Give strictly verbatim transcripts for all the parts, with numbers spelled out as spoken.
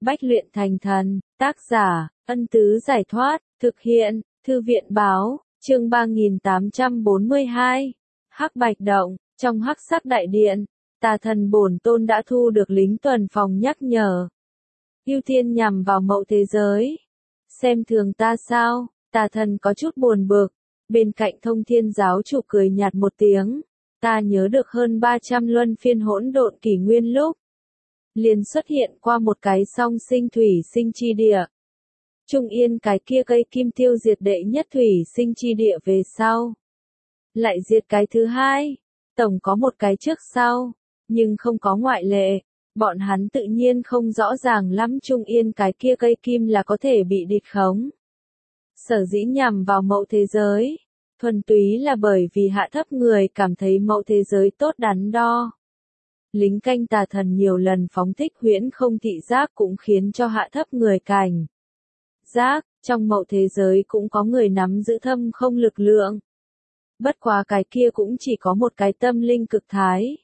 Bách luyện thành thần, tác giả, Ân Tứ Giải Thoát, thực hiện, Thư viện Báo, chương ba nghìn tám trăm bốn mươi hai. Hắc Bạch Động, trong Hắc Sắc Đại Điện, Tà Thần bổn tôn đã thu được lính tuần phòng nhắc nhở. Ưu tiên nhằm vào mậu thế giới. Xem thường ta sao? Tà Thần có chút buồn bực. Bên cạnh Thông Thiên giáo chủ cười nhạt một tiếng. Ta nhớ được hơn ba trăm luân phiên hỗn độn kỷ nguyên lúc liền xuất hiện qua một cái song sinh thủy sinh chi địa. Trung Yên cái kia cây kim tiêu diệt đệ nhất thủy sinh chi địa về sau. Lại diệt cái thứ hai. Tổng có một cái trước sau. Nhưng không có ngoại lệ. Bọn hắn tự nhiên không rõ ràng lắm Trung Yên cái kia cây kim là có thể bị địch khống. Sở dĩ nhằm vào mậu thế giới. Thuần túy là bởi vì hạ thấp người cảm thấy mậu thế giới tốt đắn đo. Lính canh Tà Thần nhiều lần phóng thích huyễn không thị giác cũng khiến cho hạ thấp người cảnh giác, trong mậu thế giới cũng có người nắm giữ thâm không lực lượng. Bất quá cái kia cũng chỉ có một cái tâm linh cực thái.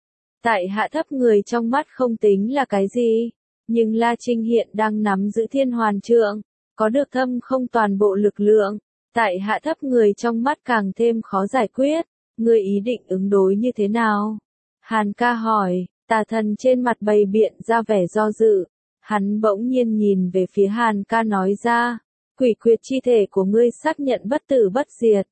Tại hạ thấp người trong mắt không tính là cái gì, nhưng La Trinh hiện đang nắm giữ thiên hoàn trượng, có được thâm không toàn bộ lực lượng. Tại hạ thấp người trong mắt càng thêm khó giải quyết, người ý định ứng đối như thế nào? Hàn ca hỏi, Tà Thần trên mặt bày biện ra vẻ do dự. Hắn bỗng nhiên nhìn về phía Hàn ca nói ra, quỷ quyệt chi thể của ngươi xác nhận bất tử bất diệt.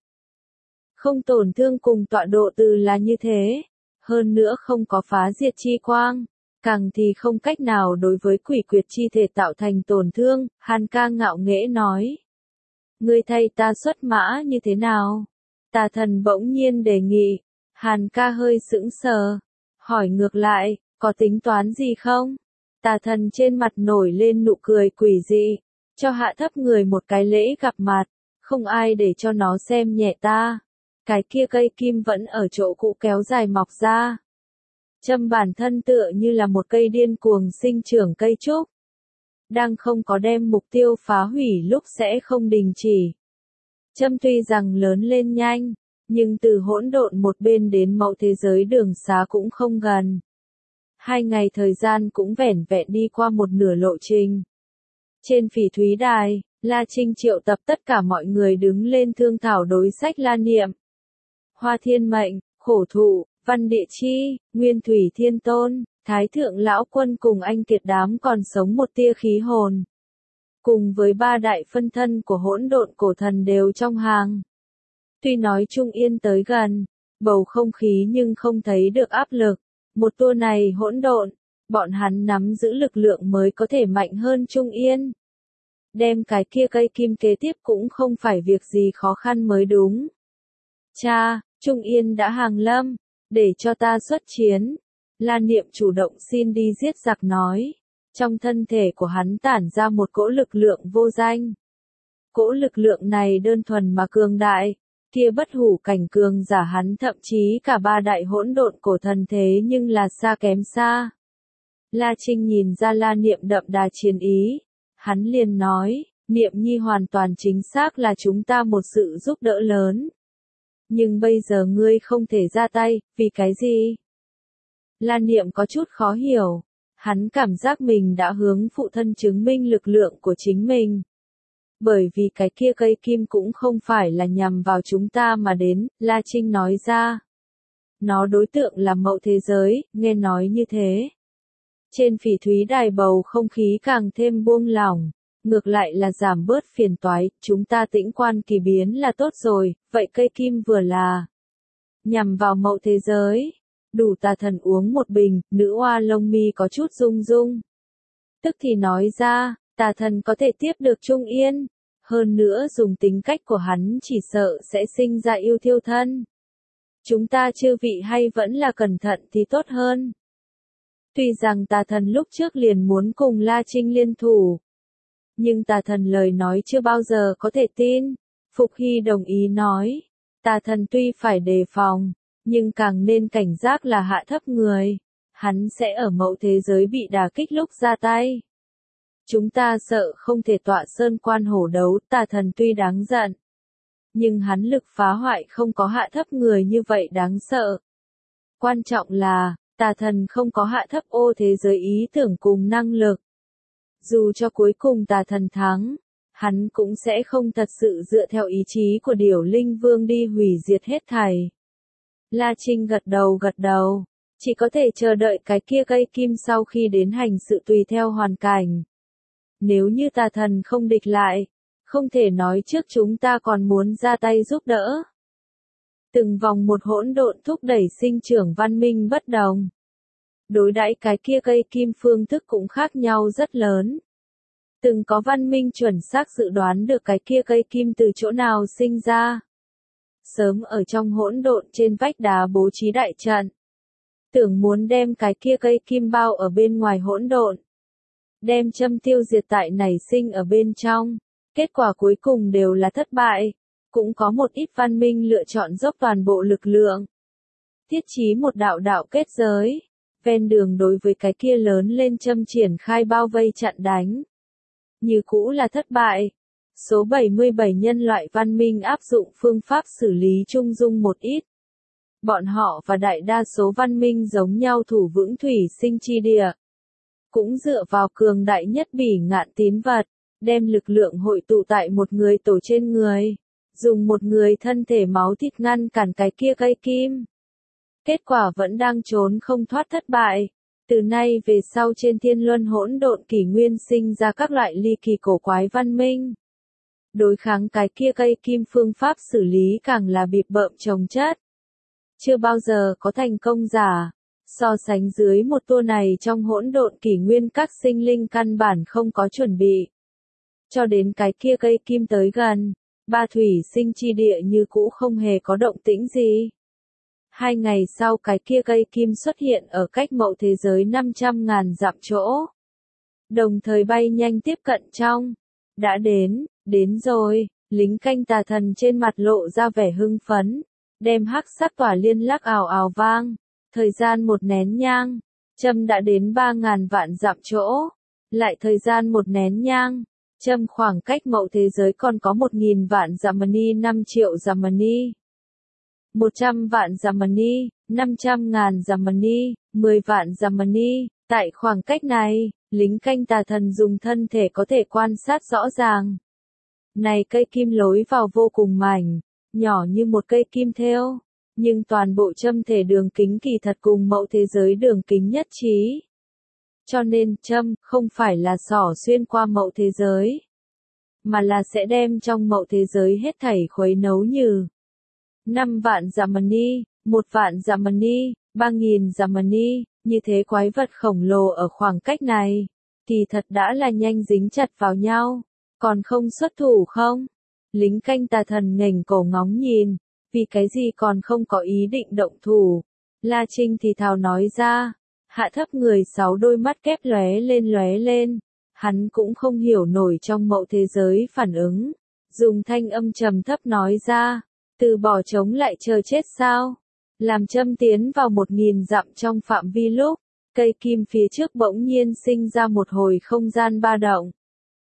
Không tổn thương cùng tọa độ từ là như thế, hơn nữa không có phá diệt chi quang, càng thì không cách nào đối với quỷ quyệt chi thể tạo thành tổn thương, Hàn ca ngạo nghễ nói. Ngươi thay ta xuất mã như thế nào? Tà Thần bỗng nhiên đề nghị. Hàn ca hơi sững sờ, hỏi ngược lại, có tính toán gì không? Tà Thần trên mặt nổi lên nụ cười quỷ dị, cho hạ thấp người một cái lễ gặp mặt, không ai để cho nó xem nhẹ ta. Cái kia cây kim vẫn ở chỗ cũ kéo dài mọc ra. Châm bản thân tựa như là một cây điên cuồng sinh trưởng cây trúc. Đang không có đem mục tiêu phá hủy lúc sẽ không đình chỉ. Châm tuy rằng lớn lên nhanh, nhưng từ hỗn độn một bên đến mậu thế giới đường xá cũng không gần. Hai ngày thời gian cũng vẻn vẹn đi qua một nửa lộ trình. Trên Phỉ Thúy Đài, La Trinh triệu tập tất cả mọi người đứng lên thương thảo đối sách La Niệm. Hoa Thiên Mệnh, Khổ Thụ, Văn Địa Chi, Nguyên Thủy Thiên Tôn, Thái Thượng Lão Quân cùng anh kiệt đám còn sống một tia khí hồn. Cùng với ba đại phân thân của hỗn độn cổ thần đều trong hàng. Tuy nói Trung Yên tới gần, bầu không khí nhưng không thấy được áp lực. Một tour này hỗn độn, bọn hắn nắm giữ lực lượng mới có thể mạnh hơn Trung Yên. Đem cái kia cây kim kế tiếp cũng không phải việc gì khó khăn mới đúng. Cha, Trung Yên đã hàng lâm, để cho ta xuất chiến. La Niệm chủ động xin đi giết giặc nói. Trong thân thể của hắn tản ra một cỗ lực lượng vô danh. Cỗ lực lượng này đơn thuần mà cường đại. Kia bất hủ cảnh cường giả hắn thậm chí cả ba đại hỗn độn cổ thần thế nhưng là xa kém xa. La Trinh nhìn ra La Niệm đậm đà chiến ý. Hắn liền nói, Niệm Nhi hoàn toàn chính xác là chúng ta một sự giúp đỡ lớn. Nhưng bây giờ ngươi không thể ra tay, vì cái gì? La Niệm có chút khó hiểu. Hắn cảm giác mình đã hướng phụ thân chứng minh lực lượng của chính mình. Bởi vì cái kia cây kim cũng không phải là nhằm vào chúng ta mà đến, La Trinh nói ra. Nó đối tượng là mậu thế giới, nghe nói như thế. Trên Phỉ Thúy Đài bầu không khí càng thêm buông lỏng, ngược lại là giảm bớt phiền toái, chúng ta tĩnh quan kỳ biến là tốt rồi, vậy cây kim vừa là nhằm vào mậu thế giới. Đủ Tà Thần uống một bình, nữ oa lông mi có chút rung rung. Tức thì nói ra, Tà Thần có thể tiếp được Trung Yên. Hơn nữa dùng tính cách của hắn chỉ sợ sẽ sinh ra yêu thiêu thân. Chúng ta chư vị hay vẫn là cẩn thận thì tốt hơn. Tuy rằng Tà Thần lúc trước liền muốn cùng La Trinh liên thủ. Nhưng Tà Thần lời nói chưa bao giờ có thể tin. Phục Hy đồng ý nói. Tà Thần tuy phải đề phòng, nhưng càng nên cảnh giác là hạ thấp người. Hắn sẽ ở mậu thế giới bị đả kích lúc ra tay. Chúng ta sợ không thể tọa sơn quan hổ đấu, Tà Thần tuy đáng giận. Nhưng hắn lực phá hoại không có hạ thấp người như vậy đáng sợ. Quan trọng là, Tà Thần không có hạ thấp ô thế giới ý tưởng cùng năng lực. Dù cho cuối cùng tà thần thắng, hắn cũng sẽ không thật sự dựa theo ý chí của Điểu Linh Vương đi hủy diệt hết thảy. La Trinh gật đầu gật đầu, chỉ có thể chờ đợi cái kia cây kim sau khi đến hành sự tùy theo hoàn cảnh. Nếu như tà thần không địch lại, không thể nói trước chúng ta còn muốn ra tay giúp đỡ. Từng vòng một hỗn độn thúc đẩy sinh trưởng văn minh bất đồng. Đối đãi cái kia cây kim phương thức cũng khác nhau rất lớn. Từng có văn minh chuẩn xác dự đoán được cái kia cây kim từ chỗ nào sinh ra. Sớm ở trong hỗn độn trên vách đá bố trí đại trận. Tưởng muốn đem cái kia cây kim bao ở bên ngoài hỗn độn. Đem châm tiêu diệt tại nảy sinh ở bên trong. Kết quả cuối cùng đều là thất bại. Cũng có một ít văn minh lựa chọn dốc toàn bộ lực lượng. Thiết trí một đạo đạo kết giới. Ven đường đối với cái kia lớn lên châm triển khai bao vây chặn đánh. Như cũ là thất bại. Số bảy mươi bảy nhân loại văn minh áp dụng phương pháp xử lý trung dung một ít. Bọn họ và đại đa số văn minh giống nhau thủ vững thủy sinh chi địa. Cũng dựa vào cường đại nhất bỉ ngạn tín vật, đem lực lượng hội tụ tại một người tổ trên người. Dùng một người thân thể máu thịt ngăn cản cái kia cây kim. Kết quả vẫn đang trốn không thoát thất bại. Từ nay về sau trên thiên luân hỗn độn kỷ nguyên sinh ra các loại ly kỳ cổ quái văn minh. Đối kháng cái kia cây kim phương pháp xử lý càng là bịp bợm chồng chất. Chưa bao giờ có thành công giả. So sánh dưới một tour này trong hỗn độn kỷ nguyên các sinh linh căn bản không có chuẩn bị. Cho đến cái kia cây kim tới gần, ba thủy sinh chi địa như cũ không hề có động tĩnh gì. Hai ngày sau cái kia cây kim xuất hiện ở cách mậu thế giới năm trăm ngàn dặm chỗ. Đồng thời bay nhanh tiếp cận trong. Đã đến, đến rồi, lính canh tà thần trên mặt lộ ra vẻ hưng phấn. Đem hắc sắc tỏa liên lắc ào ào vang. Thời gian một nén nhang. Châm đã đến ba ngàn vạn dặm chỗ. Lại thời gian một nén nhang. Châm khoảng cách mậu thế giới còn có một nghìn vạn Zamani năm triệu Zamani. một trăm vạn Zamani, năm trăm ngàn Zamani, mười vạn Zamani. Tại khoảng cách này, lính canh tà thần dùng thân thể có thể quan sát rõ ràng. Này cây kim lối vào vô cùng mảnh, nhỏ như một cây kim thêu, nhưng toàn bộ châm thể đường kính kỳ thật cùng mậu thế giới đường kính nhất trí. Cho nên châm không phải là xỏ xuyên qua mậu thế giới, mà là sẽ đem trong mậu thế giới hết thảy khuấy nấu như năm vạn Zamani, một vạn Zamani, ba nghìn Zamani, như thế quái vật khổng lồ ở khoảng cách này, thì thật đã là nhanh dính chặt vào nhau, còn không xuất thủ không? Lính canh tà thần nghềnh cổ ngóng nhìn, vì cái gì còn không có ý định động thủ. La Trinh thì thào nói ra, hạ thấp người sáu đôi mắt kép lóe lên lóe lên, hắn cũng không hiểu nổi trong mậu thế giới phản ứng, dùng thanh âm trầm thấp nói ra, từ bỏ chống lại chờ chết sao? Làm châm tiến vào một nghìn dặm trong phạm vi lúc, cây kim phía trước bỗng nhiên sinh ra một hồi không gian ba động.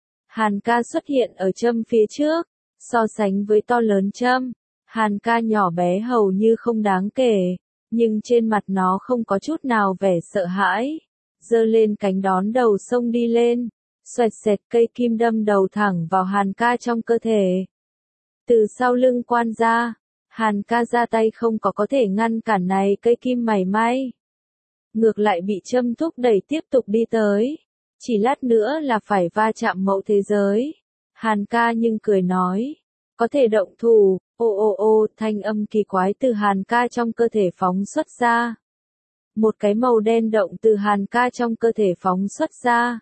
Hàn ca xuất hiện ở châm phía trước, so sánh với to lớn châm, Hàn ca nhỏ bé hầu như không đáng kể, nhưng trên mặt nó không có chút nào vẻ sợ hãi, giơ lên cánh đón đầu sông đi lên, xoẹt xẹt cây kim đâm đầu thẳng vào Hàn ca trong cơ thể. Từ sau lưng quan ra, Hàn ca ra tay không có có thể ngăn cản này cây kim mảy may. Ngược lại bị châm thúc đẩy tiếp tục đi tới. Chỉ lát nữa là phải va chạm mậu thế giới. Hàn ca nhưng cười nói. Có thể động thủ, ô ô ô, thanh âm kỳ quái từ Hàn ca trong cơ thể phóng xuất ra. Một cái màu đen động từ Hàn ca trong cơ thể phóng xuất ra.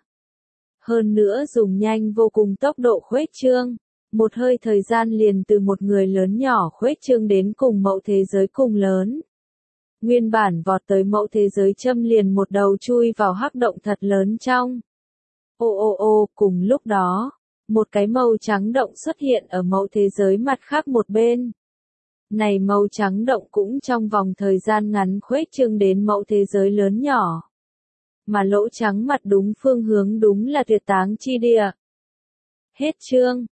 Hơn nữa dùng nhanh vô cùng tốc độ khuếch trương. Một hơi thời gian liền từ một người lớn nhỏ khuếch trương đến cùng mậu thế giới cùng lớn. Nguyên bản vọt tới mậu thế giới châm liền một đầu chui vào hắc động thật lớn trong. Ô ô ô, cùng lúc đó, một cái màu trắng động xuất hiện ở mậu thế giới mặt khác một bên. Này màu trắng động cũng trong vòng thời gian ngắn khuếch trương đến mậu thế giới lớn nhỏ. Mà lỗ trắng mặt đúng phương hướng đúng là tuyệt táng chi địa. Hết chương.